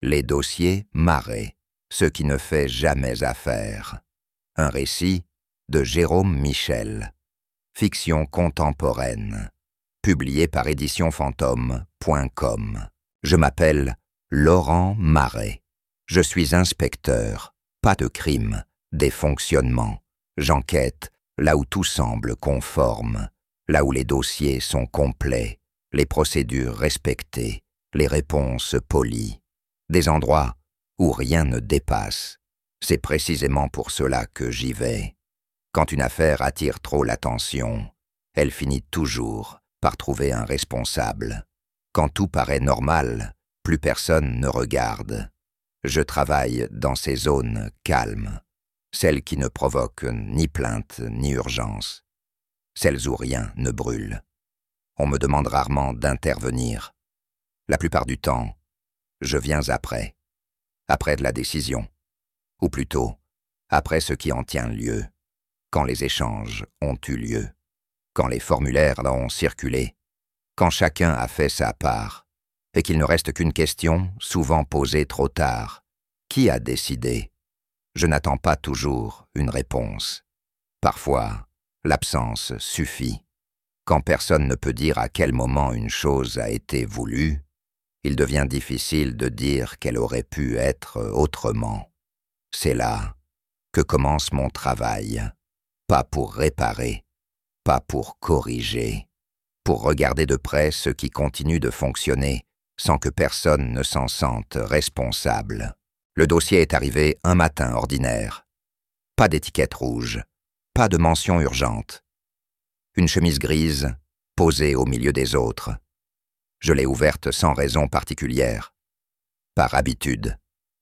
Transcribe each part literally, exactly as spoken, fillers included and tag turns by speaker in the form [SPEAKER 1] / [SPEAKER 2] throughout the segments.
[SPEAKER 1] Les dossiers Marais, ce qui ne fait jamais affaire. Un récit de Jérôme Michel. Fiction contemporaine. Publié par édition fantôme point com. Je m'appelle Laurent Marais. Je suis inspecteur. Pas de crime, des fonctionnements. J'enquête là où tout semble conforme, là où les dossiers sont complets, les procédures respectées, les réponses polies. Des endroits où rien ne dépasse. C'est précisément pour cela que j'y vais. Quand une affaire attire trop l'attention, elle finit toujours par trouver un responsable. Quand tout paraît normal, plus personne ne regarde. Je travaille dans ces zones calmes, celles qui ne provoquent ni plainte ni urgence, celles où rien ne brûle. On me demande rarement d'intervenir. La plupart du temps, je viens après, après de la décision, ou plutôt, après ce qui en tient lieu, quand les échanges ont eu lieu, quand les formulaires ont circulé, quand chacun a fait sa part, et qu'il ne reste qu'une question, souvent posée trop tard. Qui a décidé? Je n'attends pas toujours une réponse. Parfois, l'absence suffit. Quand personne ne peut dire à quel moment une chose a été voulue, il devient difficile de dire qu'elle aurait pu être autrement. C'est là que commence mon travail. Pas pour réparer, pas pour corriger, pour regarder de près ce qui continue de fonctionner sans que personne ne s'en sente responsable. Le dossier est arrivé un matin ordinaire. Pas d'étiquette rouge, pas de mention urgente. Une chemise grise, posée au milieu des autres. Je l'ai ouverte sans raison particulière. Par habitude.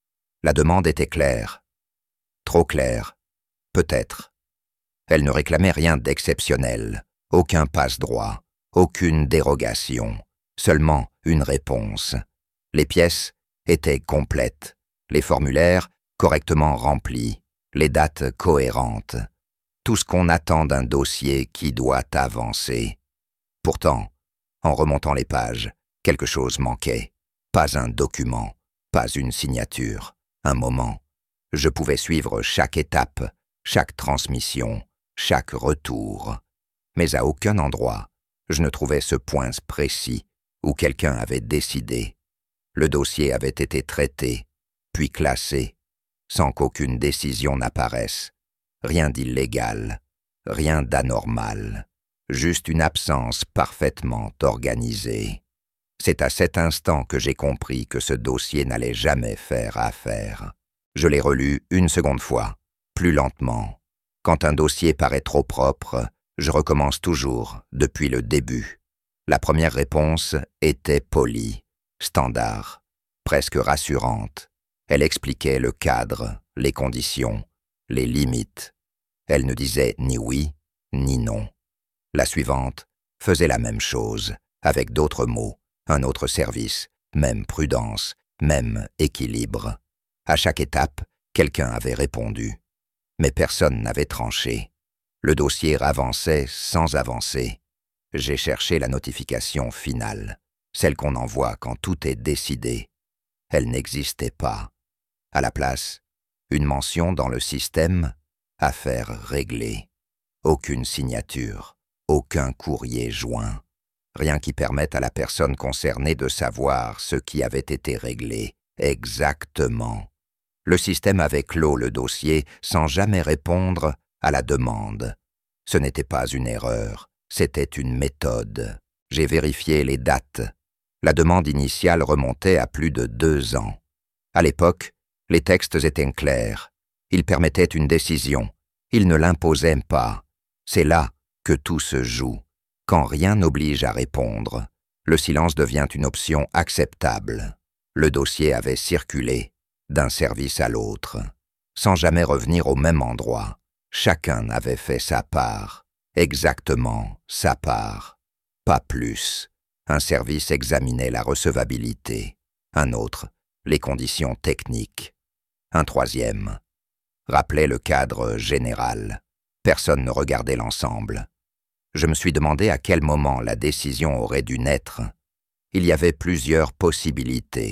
[SPEAKER 1] La demande était claire. Trop claire, peut-être. Elle ne réclamait rien d'exceptionnel, aucun passe-droit, aucune dérogation, seulement une réponse. Les pièces étaient complètes, les formulaires correctement remplis, les dates cohérentes. Tout ce qu'on attend d'un dossier qui doit avancer. Pourtant, en remontant les pages, quelque chose manquait. Pas un document, pas une signature, un moment. Je pouvais suivre chaque étape, chaque transmission, chaque retour. Mais à aucun endroit, je ne trouvais ce point précis où quelqu'un avait décidé. Le dossier avait été traité, puis classé, sans qu'aucune décision n'apparaisse. Rien d'illégal, rien d'anormal, juste une absence parfaitement organisée. C'est à cet instant que j'ai compris que ce dossier n'allait jamais faire affaire. Je l'ai relu une seconde fois, plus lentement. Quand un dossier paraît trop propre, je recommence toujours depuis le début. La première réponse était polie, standard, presque rassurante. Elle expliquait le cadre, les conditions, les limites. Elle ne disait ni oui, ni non. La suivante faisait la même chose, avec d'autres mots, un autre service, même prudence, même équilibre. À chaque étape, quelqu'un avait répondu. Mais personne n'avait tranché. Le dossier avançait sans avancer. J'ai cherché la notification finale, celle qu'on envoie quand tout est décidé. Elle n'existait pas. À la place, une mention dans le système « Affaire réglée ». Aucune signature, aucun courrier joint. Rien qui permette à la personne concernée de savoir ce qui avait été réglé exactement. Le système avait clos le dossier sans jamais répondre à la demande. Ce n'était pas une erreur, c'était une méthode. J'ai vérifié les dates. La demande initiale remontait à plus de deux ans. À l'époque, les textes étaient clairs. Ils permettaient une décision. Ils ne l'imposaient pas. C'est là que tout se joue. Quand rien n'oblige à répondre, le silence devient une option acceptable. Le dossier avait circulé d'un service à l'autre, sans jamais revenir au même endroit. Chacun avait fait sa part, exactement sa part, pas plus. Un service examinait la recevabilité, un autre, les conditions techniques. Un troisième rappelait le cadre général. Personne ne regardait l'ensemble. Je me suis demandé à quel moment la décision aurait dû naître. Il y avait plusieurs possibilités.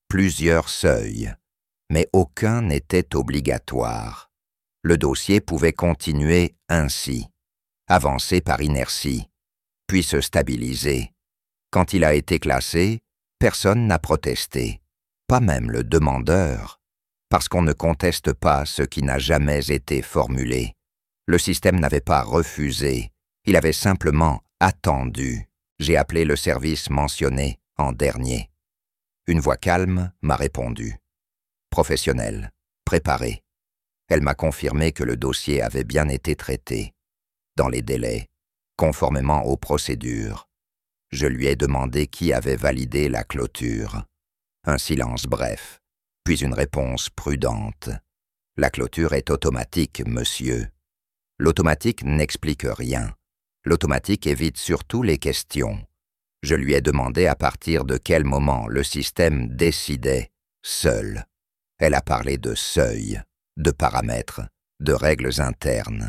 [SPEAKER 1] plusieurs seuils, mais aucun n'était obligatoire. Le dossier pouvait continuer ainsi, avancer par inertie, puis se stabiliser. Quand il a été classé, personne n'a protesté, pas même le demandeur, parce qu'on ne conteste pas ce qui n'a jamais été formulé. Le système n'avait pas refusé, il avait simplement attendu. J'ai appelé le service mentionné en dernier. Une voix calme m'a répondu. Professionnelle, préparée. Elle m'a confirmé que le dossier avait bien été traité, dans les délais, conformément aux procédures. Je lui ai demandé qui avait validé la clôture. Un silence bref, puis une réponse prudente. La clôture est automatique, monsieur. L'automatique n'explique rien. L'automatique évite surtout les questions. Je lui ai demandé à partir de quel moment le système décidait seul. Elle a parlé de seuil, de paramètres, de règles internes.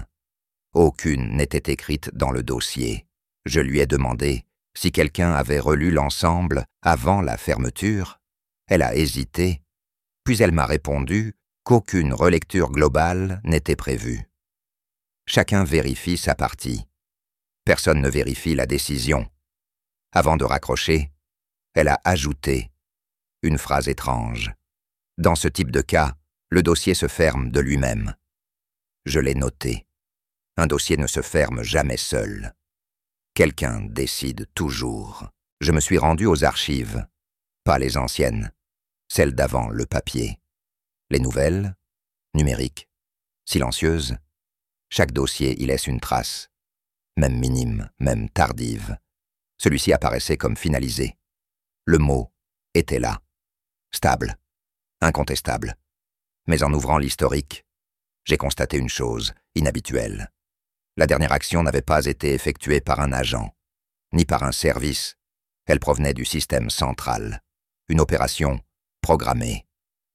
[SPEAKER 1] Aucune n'était écrite dans le dossier. Je lui ai demandé si quelqu'un avait relu l'ensemble avant la fermeture. Elle a hésité, puis elle m'a répondu qu'aucune relecture globale n'était prévue. Chacun vérifie sa partie. Personne ne vérifie la décision. Avant de raccrocher, elle a ajouté une phrase étrange. Dans ce type de cas, le dossier se ferme de lui-même. Je l'ai noté. Un dossier ne se ferme jamais seul. Quelqu'un décide toujours. Je me suis rendu aux archives, pas les anciennes, celles d'avant le papier. Les nouvelles, numériques, silencieuses. Chaque dossier y laisse une trace, même minime, même tardive. Celui-ci apparaissait comme finalisé. Le mot était là, stable, incontestable. Mais en ouvrant l'historique, j'ai constaté une chose inhabituelle. La dernière action n'avait pas été effectuée par un agent, ni par un service. Elle provenait du système central. Une opération programmée.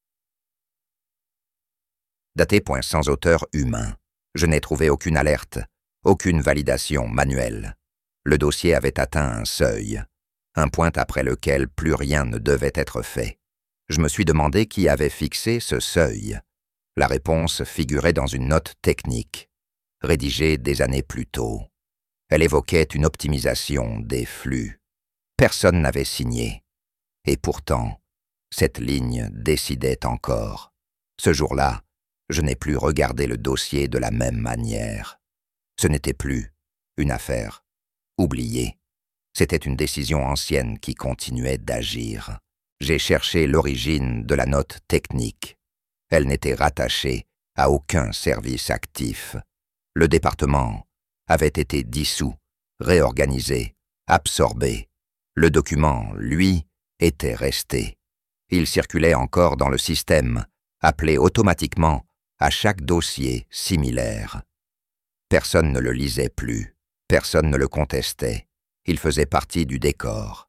[SPEAKER 1] Daté point sans auteur humain. Je n'ai trouvé aucune alerte, aucune validation manuelle. Le dossier avait atteint un seuil, un point après lequel plus rien ne devait être fait. Je me suis demandé qui avait fixé ce seuil. La réponse figurait dans une note technique, rédigée des années plus tôt. Elle évoquait une optimisation des flux. Personne n'avait signé. Et pourtant, cette ligne décidait encore. Ce jour-là, je n'ai plus regardé le dossier de la même manière. Ce n'était plus une affaire oubliée. C'était une décision ancienne qui continuait d'agir. J'ai cherché l'origine de la note technique. Elle n'était rattachée à aucun service actif. Le département avait été dissous, réorganisé, absorbé. Le document, lui, était resté. Il circulait encore dans le système, appelé automatiquement à chaque dossier similaire. Personne ne le lisait plus, personne ne le contestait. Il faisait partie du décor.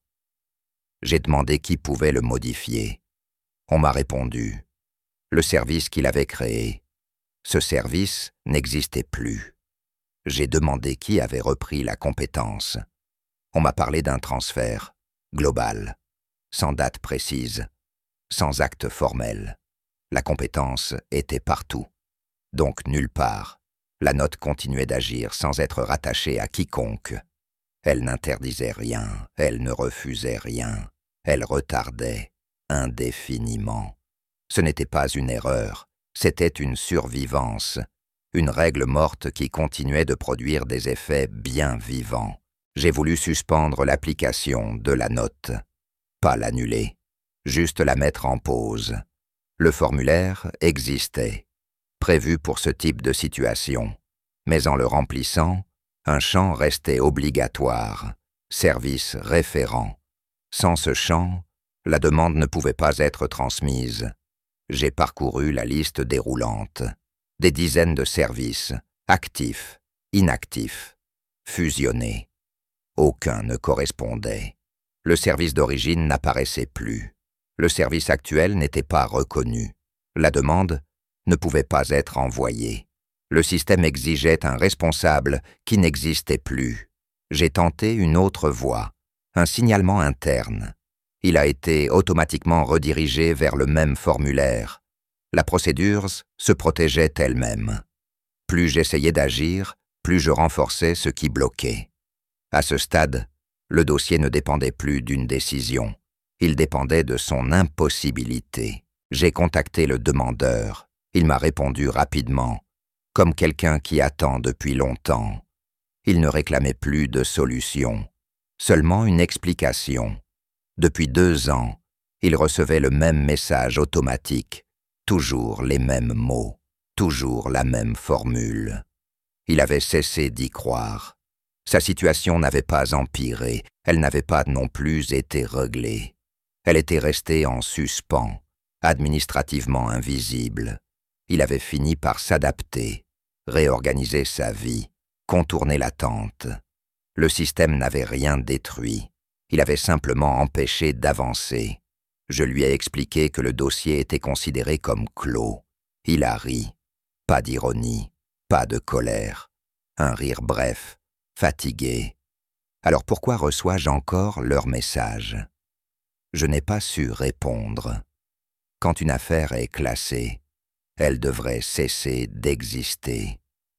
[SPEAKER 1] J'ai demandé qui pouvait le modifier. On m'a répondu. Le service qu'il avait créé. Ce service n'existait plus. J'ai demandé qui avait repris la compétence. On m'a parlé d'un transfert global, sans date précise, sans acte formel. La compétence était partout, donc nulle part. La note continuait d'agir sans être rattachée à quiconque. Elle n'interdisait rien, elle ne refusait rien, elle retardait indéfiniment. Ce n'était pas une erreur, c'était une survivance, une règle morte qui continuait de produire des effets bien vivants. J'ai voulu suspendre l'application de la note, pas l'annuler, juste la mettre en pause. Le formulaire existait, prévu pour ce type de situation, mais en le remplissant, un champ restait obligatoire, service référent. Sans ce champ, la demande ne pouvait pas être transmise. J'ai parcouru la liste déroulante, des dizaines de services, actifs, inactifs, fusionnés. Aucun ne correspondait. Le service d'origine n'apparaissait plus. Le service actuel n'était pas reconnu. La demande ne pouvait pas être envoyée. Le système exigeait un responsable qui n'existait plus. J'ai tenté une autre voie, un signalement interne. Il a été automatiquement redirigé vers le même formulaire. La procédure se protégeait elle-même. Plus j'essayais d'agir, plus je renforçais ce qui bloquait. À ce stade, le dossier ne dépendait plus d'une décision. Il dépendait de son impossibilité. J'ai contacté le demandeur. Il m'a répondu rapidement, comme quelqu'un qui attend depuis longtemps. Il ne réclamait plus de solution, seulement une explication. Depuis deux ans, il recevait le même message automatique, toujours les mêmes mots, toujours la même formule. Il avait cessé d'y croire. Sa situation n'avait pas empiré, elle n'avait pas non plus été réglée. Elle était restée en suspens, administrativement invisible. Il avait fini par s'adapter, réorganiser sa vie, contourner l'attente. Le système n'avait rien détruit. Il avait simplement empêché d'avancer. Je lui ai expliqué que le dossier était considéré comme clos. Il a ri. Pas d'ironie, pas de colère. Un rire bref, fatigué. Alors pourquoi reçois-je encore leurs messages? Je n'ai pas su répondre. Quand une affaire est classée, elle devrait cesser d'exister.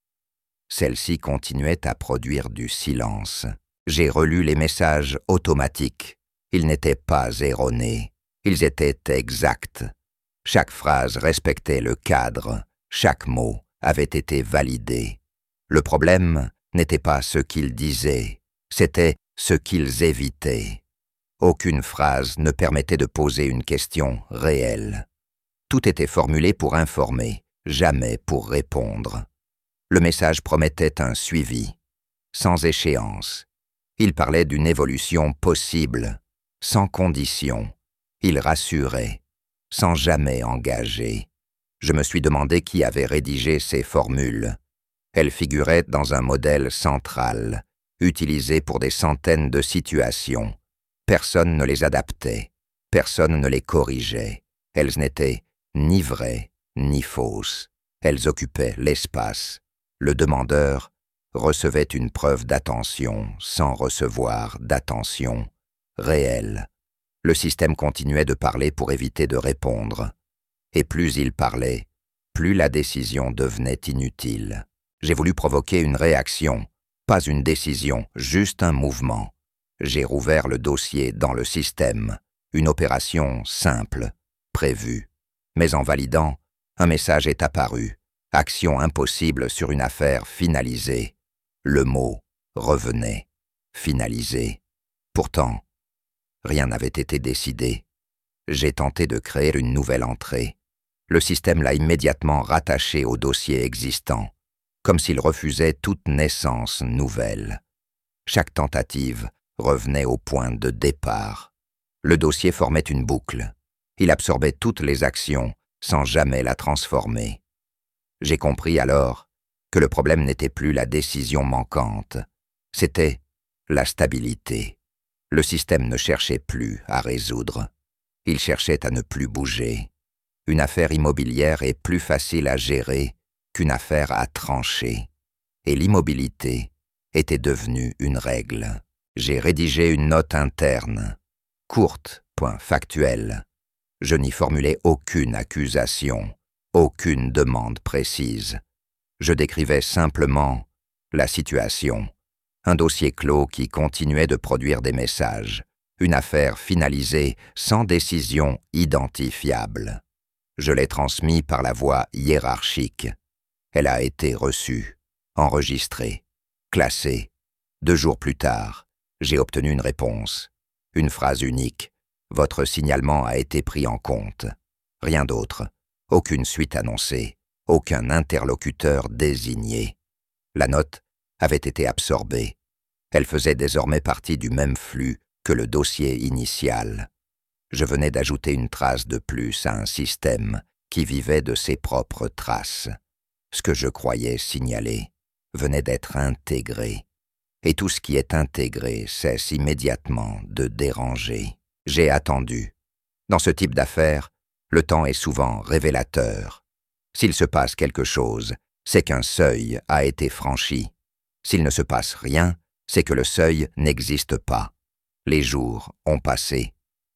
[SPEAKER 1] Celle-ci continuait à produire du silence. J'ai relu les messages automatiques. Ils n'étaient pas erronés. Ils étaient exacts. Chaque phrase respectait le cadre. Chaque mot avait été validé. Le problème n'était pas ce qu'ils disaient, c'était ce qu'ils évitaient. Aucune phrase ne permettait de poser une question réelle. Tout était formulé pour informer, jamais pour répondre. Le message promettait un suivi, sans échéance. Il parlait d'une évolution possible, sans condition. Il rassurait, sans jamais engager. Je me suis demandé qui avait rédigé ces formules. Elles figuraient dans un modèle central, utilisé pour des centaines de situations. Personne ne les adaptait, personne ne les corrigeait. Elles n'étaient ni vraies, ni fausses. Elles occupaient l'espace. Le demandeur recevait une preuve d'attention sans recevoir d'attention réelle. Le système continuait de parler pour éviter de répondre. Et plus il parlait, plus la décision devenait inutile. J'ai voulu provoquer une réaction, pas une décision, juste un mouvement. J'ai rouvert le dossier dans le système, une opération simple, prévue. Mais en validant, un message est apparu. Action impossible sur une affaire finalisée. Le mot revenait, finalisé. Pourtant, rien n'avait été décidé. J'ai tenté de créer une nouvelle entrée. Le système l'a immédiatement rattaché au dossier existant, comme s'il refusait toute naissance nouvelle. Chaque tentative revenait au point de départ. Le dossier formait une boucle. Il absorbait toutes les actions sans jamais la transformer. J'ai compris alors que le problème n'était plus la décision manquante, c'était la stabilité. Le système ne cherchait plus à résoudre. Il cherchait à ne plus bouger. Une affaire immobilière est plus facile à gérer qu'une affaire à trancher. Et l'immobilité était devenue une règle. J'ai rédigé une note interne, courte, point factuelle. Je n'y formulais aucune accusation, aucune demande précise. Je décrivais simplement la situation. Un dossier clos qui continuait de produire des messages. Une affaire finalisée sans décision identifiable. Je l'ai transmis par la voie hiérarchique. Elle a été reçue, enregistrée, classée. Deux jours plus tard, j'ai obtenu une réponse. Une phrase unique. Votre signalement a été pris en compte. Rien d'autre. Aucune suite annoncée. Aucun interlocuteur désigné. La note avait été absorbée. Elle faisait désormais partie du même flux que le dossier initial. Je venais d'ajouter une trace de plus à un système qui vivait de ses propres traces. Ce que je croyais signaler venait d'être intégré. Et tout ce qui est intégré cesse immédiatement de déranger. J'ai attendu. Dans ce type d'affaires, le temps est souvent révélateur. S'il se passe quelque chose, c'est qu'un seuil a été franchi. S'il ne se passe rien, c'est que le seuil n'existe pas. Les jours ont passé.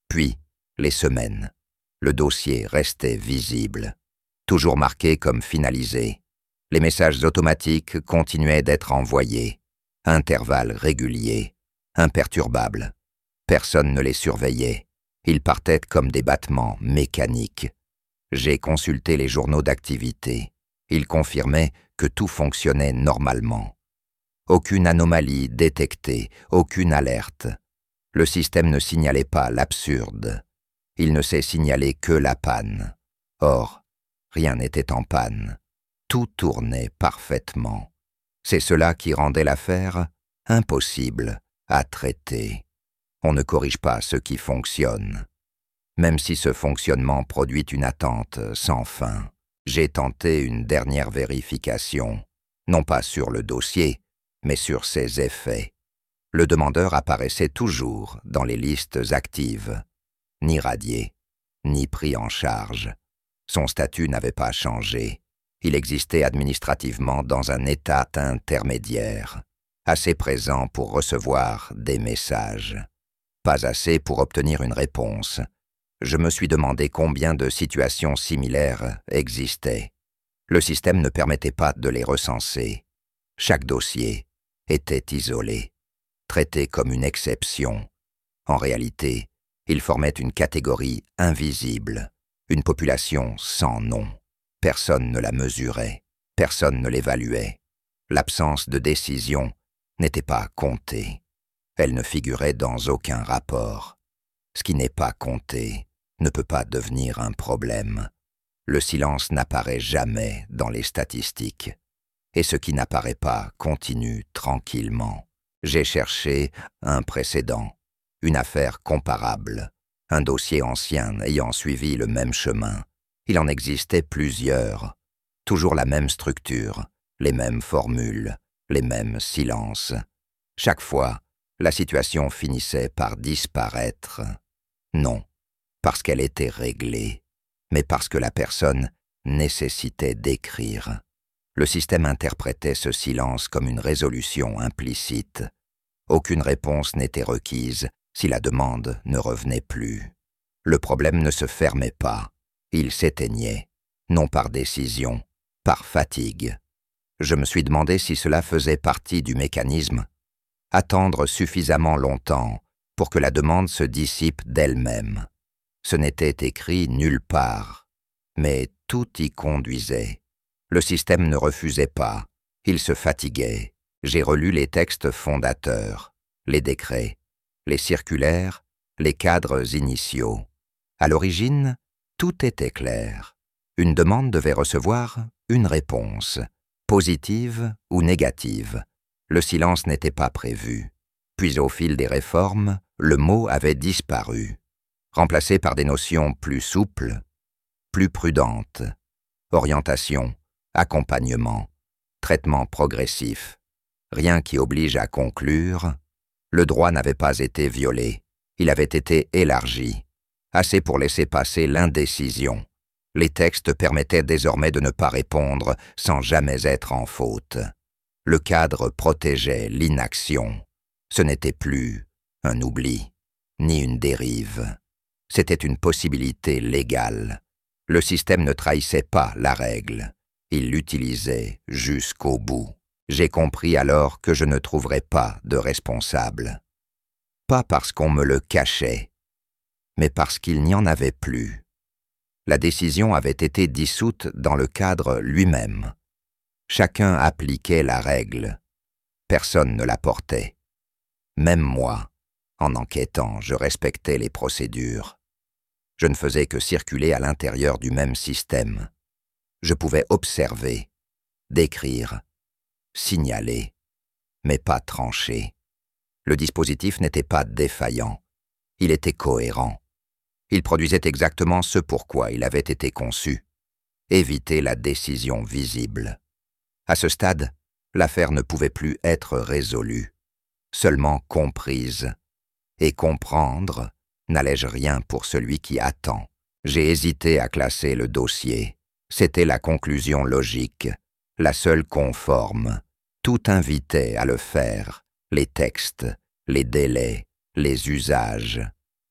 [SPEAKER 1] Puis, les semaines. Le dossier restait visible, toujours marqué comme finalisé. Les messages automatiques continuaient d'être envoyés, à intervalles réguliers, imperturbables. Personne ne les surveillait. Ils partaient comme des battements mécaniques. J'ai consulté les journaux d'activité. Ils confirmaient que tout fonctionnait normalement. Aucune anomalie détectée, aucune alerte. Le système ne signalait pas l'absurde. Il ne sait signaler que la panne. Or, rien n'était en panne. Tout tournait parfaitement. C'est cela qui rendait l'affaire impossible à traiter. On ne corrige pas ce qui fonctionne. Même si ce fonctionnement produit une attente sans fin, j'ai tenté une dernière vérification, non pas sur le dossier, mais sur ses effets. Le demandeur apparaissait toujours dans les listes actives, ni radié, ni pris en charge. Son statut n'avait pas changé. Il existait administrativement dans un état intermédiaire, assez présent pour recevoir des messages, pas assez pour obtenir une réponse. Je me suis demandé combien de situations similaires existaient. Le système ne permettait pas de les recenser. Chaque dossier était isolé, traité comme une exception. En réalité, il formait une catégorie invisible, une population sans nom. Personne ne la mesurait, personne ne l'évaluait. L'absence de décision n'était pas comptée. Elle ne figurait dans aucun rapport. Ce qui n'est pas compté ne peut pas devenir un problème. Le silence n'apparaît jamais dans les statistiques. Et ce qui n'apparaît pas continue tranquillement. J'ai cherché un précédent, une affaire comparable, un dossier ancien ayant suivi le même chemin. Il en existait plusieurs, toujours la même structure, les mêmes formules, les mêmes silences. Chaque fois, la situation finissait par disparaître. Non, parce qu'elle était réglée, mais parce que la personne nécessitait d'écrire. Le système interprétait ce silence comme une résolution implicite. Aucune réponse n'était requise si la demande ne revenait plus. Le problème ne se fermait pas. Il s'éteignait, non par décision, par fatigue. Je me suis demandé si cela faisait partie du mécanisme. Attendre suffisamment longtemps pour que la demande se dissipe d'elle-même. Ce n'était écrit nulle part, mais tout y conduisait. Le système ne refusait pas, il se fatiguait. J'ai relu les textes fondateurs, les décrets, les circulaires, les cadres initiaux. À l'origine, tout était clair. Une demande devait recevoir une réponse, positive ou négative. Le silence n'était pas prévu. Puis au fil des réformes, le mot avait disparu, remplacé par des notions plus souples, plus prudentes. Orientation, accompagnement, traitement progressif. Rien qui oblige à conclure. Le droit n'avait pas été violé, il avait été élargi. Assez pour laisser passer l'indécision. Les textes permettaient désormais de ne pas répondre sans jamais être en faute. Le cadre protégeait l'inaction. Ce n'était plus un oubli, ni une dérive. C'était une possibilité légale. Le système ne trahissait pas la règle. Il l'utilisait jusqu'au bout. J'ai compris alors que je ne trouverais pas de responsable. Pas parce qu'on me le cachait, mais parce qu'il n'y en avait plus. La décision avait été dissoute dans le cadre lui-même. Chacun appliquait la règle. Personne ne la portait. Même moi, en enquêtant, je respectais les procédures. Je ne faisais que circuler à l'intérieur du même système. Je pouvais observer, décrire, signaler, mais pas trancher. Le dispositif n'était pas défaillant. Il était cohérent. Il produisait exactement ce pourquoi il avait été conçu. Éviter la décision visible. À ce stade, l'affaire ne pouvait plus être résolue, seulement comprise. Et comprendre n'allège rien pour celui qui attend. J'ai hésité à classer le dossier. C'était la conclusion logique, la seule conforme. Tout invitait à le faire, les textes, les délais, les usages.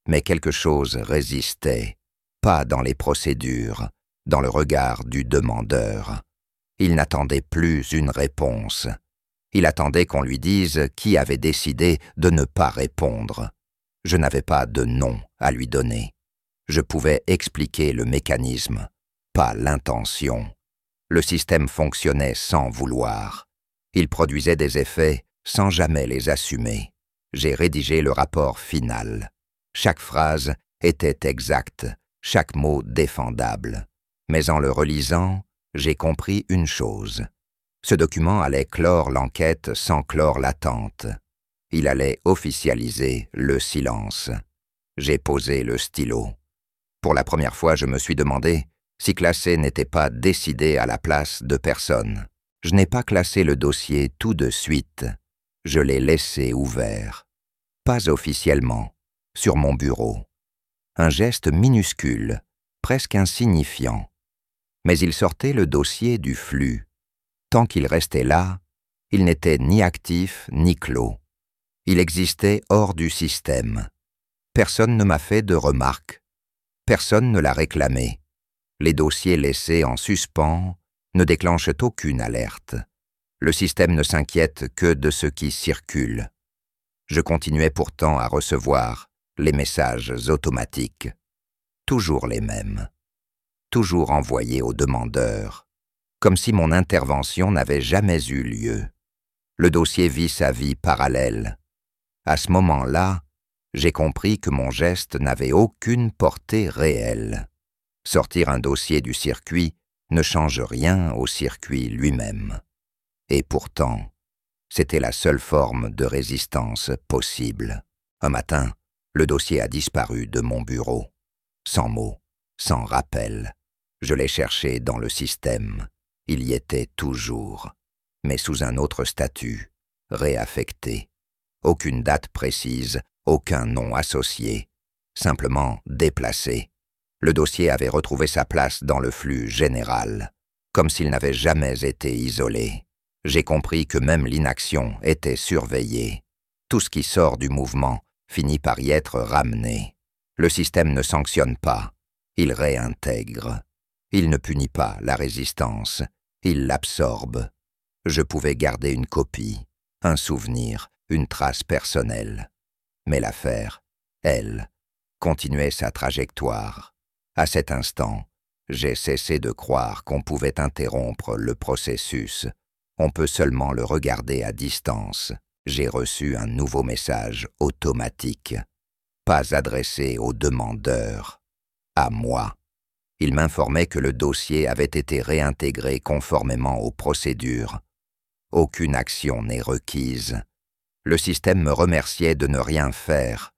[SPEAKER 1] Mais quelque chose résistait, pas dans les procédures, dans le regard du demandeur. Il n'attendait plus une réponse. Il attendait qu'on lui dise qui avait décidé de ne pas répondre. Je n'avais pas de nom à lui donner. Je pouvais expliquer le mécanisme, pas l'intention. Le système fonctionnait sans vouloir. Il produisait des effets sans jamais les assumer. J'ai rédigé le rapport final. Chaque phrase était exacte, chaque mot défendable. Mais en le relisant, j'ai compris une chose. Ce document allait clore l'enquête sans clore l'attente. Il allait officialiser le silence. J'ai posé le stylo. Pour la première fois, je me suis demandé si classer n'était pas décidé à la place de personne. Je n'ai pas classé le dossier tout de suite. Je l'ai laissé ouvert. Pas officiellement, sur mon bureau. Un geste minuscule, presque insignifiant. Mais il sortait le dossier du flux. Tant qu'il restait là, il n'était ni actif ni clos. Il existait hors du système. Personne ne m'a fait de remarques. Personne ne l'a réclamé. Les dossiers laissés en suspens ne déclenchent aucune alerte. Le système ne s'inquiète que de ce qui circule. Je continuais pourtant à recevoir les messages automatiques. Toujours les mêmes. Toujours envoyés au demandeur. Comme si mon intervention n'avait jamais eu lieu. Le dossier vit sa vie parallèle. À ce moment-là, j'ai compris que mon geste n'avait aucune portée réelle. Sortir un dossier du circuit ne change rien au circuit lui-même. Et pourtant, c'était la seule forme de résistance possible. Un matin, le dossier a disparu de mon bureau. Sans mots, sans rappel. Je l'ai cherché dans le système. Il y était toujours, mais sous un autre statut, réaffecté. Aucune date précise, aucun nom associé, simplement déplacé. Le dossier avait retrouvé sa place dans le flux général, comme s'il n'avait jamais été isolé. J'ai compris que même l'inaction était surveillée. Tout ce qui sort du mouvement finit par y être ramené. Le système ne sanctionne pas, il réintègre. Il ne punit pas la résistance, il l'absorbe. Je pouvais garder une copie, un souvenir, une trace personnelle. Mais l'affaire, elle, continuait sa trajectoire. À cet instant, j'ai cessé de croire qu'on pouvait interrompre le processus. On peut seulement le regarder à distance. J'ai reçu un nouveau message automatique, pas adressé au demandeur, à moi. Il m'informait que le dossier avait été réintégré conformément aux procédures. Aucune action n'est requise. Le système me remerciait de ne rien faire.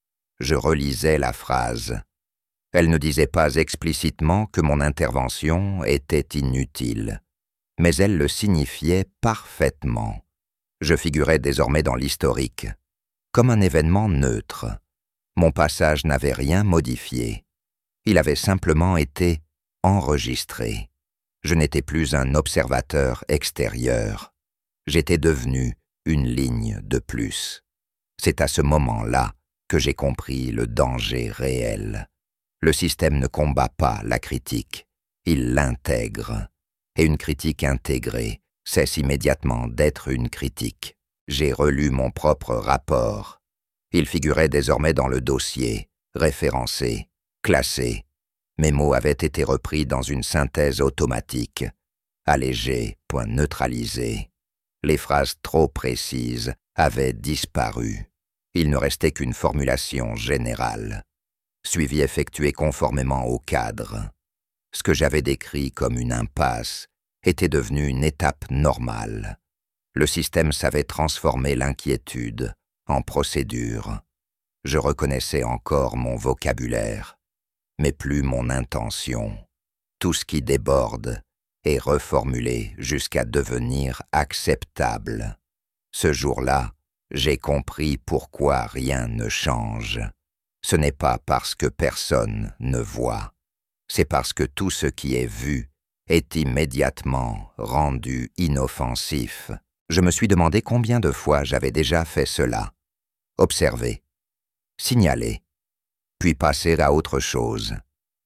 [SPEAKER 1] Je relisais la phrase. Elle ne disait pas explicitement que mon intervention était inutile, mais elle le signifiait parfaitement. Je figurais désormais dans l'historique, comme un événement neutre. Mon passage n'avait rien modifié. Il avait simplement été enregistré. Je n'étais plus un observateur extérieur. J'étais devenu une ligne de plus. C'est à ce moment-là que j'ai compris le danger réel. Le système ne combat pas la critique, il l'intègre. Et une critique intégrée cesse immédiatement d'être une critique. J'ai relu mon propre rapport. Il figurait désormais dans le dossier, référencé, classé. Mes mots avaient été repris dans une synthèse automatique. Allégé, point neutralisé. Les phrases trop précises avaient disparu. Il ne restait qu'une formulation générale. Suivi effectué conformément au cadre. Ce que j'avais décrit comme une impasse était devenu une étape normale. Le système savait transformer l'inquiétude en procédure. Je reconnaissais encore mon vocabulaire, mais plus mon intention. Tout ce qui déborde est reformulé jusqu'à devenir acceptable. Ce jour-là, j'ai compris pourquoi rien ne change. Ce n'est pas parce que personne ne voit. C'est parce que tout ce qui est vu est immédiatement rendu inoffensif. Je me suis demandé combien de fois j'avais déjà fait cela. Observer, signaler, puis passer à autre chose.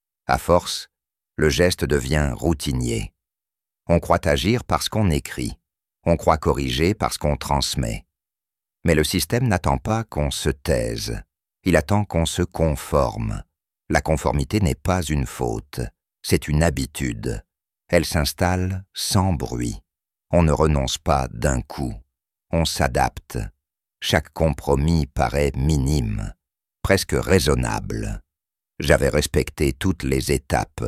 [SPEAKER 1] À force, le geste devient routinier. On croit agir parce qu'on écrit. On croit corriger parce qu'on transmet. Mais le système n'attend pas qu'on se taise. Il attend qu'on se conforme. La conformité n'est pas une faute, c'est une habitude. Elle s'installe sans bruit. On ne renonce pas d'un coup. On s'adapte. Chaque compromis paraît minime, presque raisonnable. J'avais respecté toutes les étapes.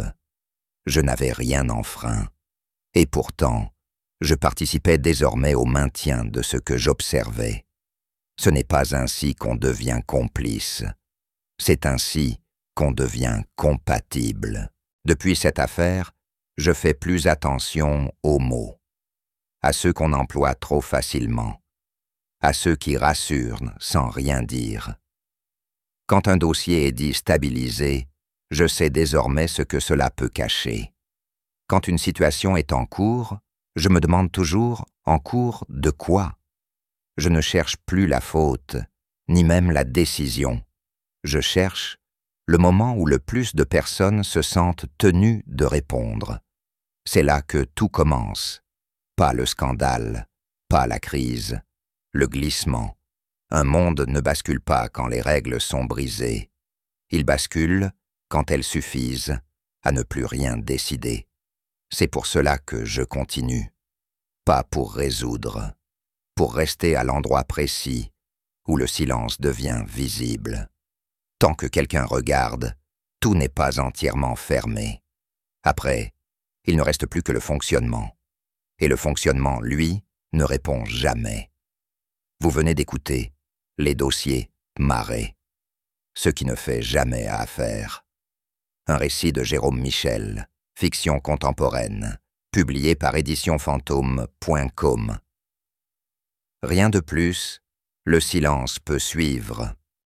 [SPEAKER 1] Je n'avais rien enfreint. Et pourtant, je participais désormais au maintien de ce que j'observais. Ce n'est pas ainsi qu'on devient complice. C'est ainsi qu'on devient compatible. Depuis cette affaire, je fais plus attention aux mots, à ceux qu'on emploie trop facilement, à ceux qui rassurent sans rien dire. Quand un dossier est dit stabilisé, je sais désormais ce que cela peut cacher. Quand une situation est en cours, je me demande toujours en cours de quoi? Je ne cherche plus la faute, ni même la décision. Je cherche le moment où le plus de personnes se sentent tenues de répondre. C'est là que tout commence. Pas le scandale, pas la crise, le glissement. Un monde ne bascule pas quand les règles sont brisées. Il bascule quand elles suffisent à ne plus rien décider. C'est pour cela que je continue. Pas pour résoudre, pour rester à l'endroit précis où le silence devient visible. Tant que quelqu'un regarde, tout n'est pas entièrement fermé. Après, il ne reste plus que le fonctionnement. Et le fonctionnement, lui, ne répond jamais. Vous venez d'écouter les dossiers Marais, ce qui ne fait jamais affaire. Un récit de Jérôme Michel, fiction contemporaine, publié par édition fantôme point com. Rien de plus, le silence peut suivre.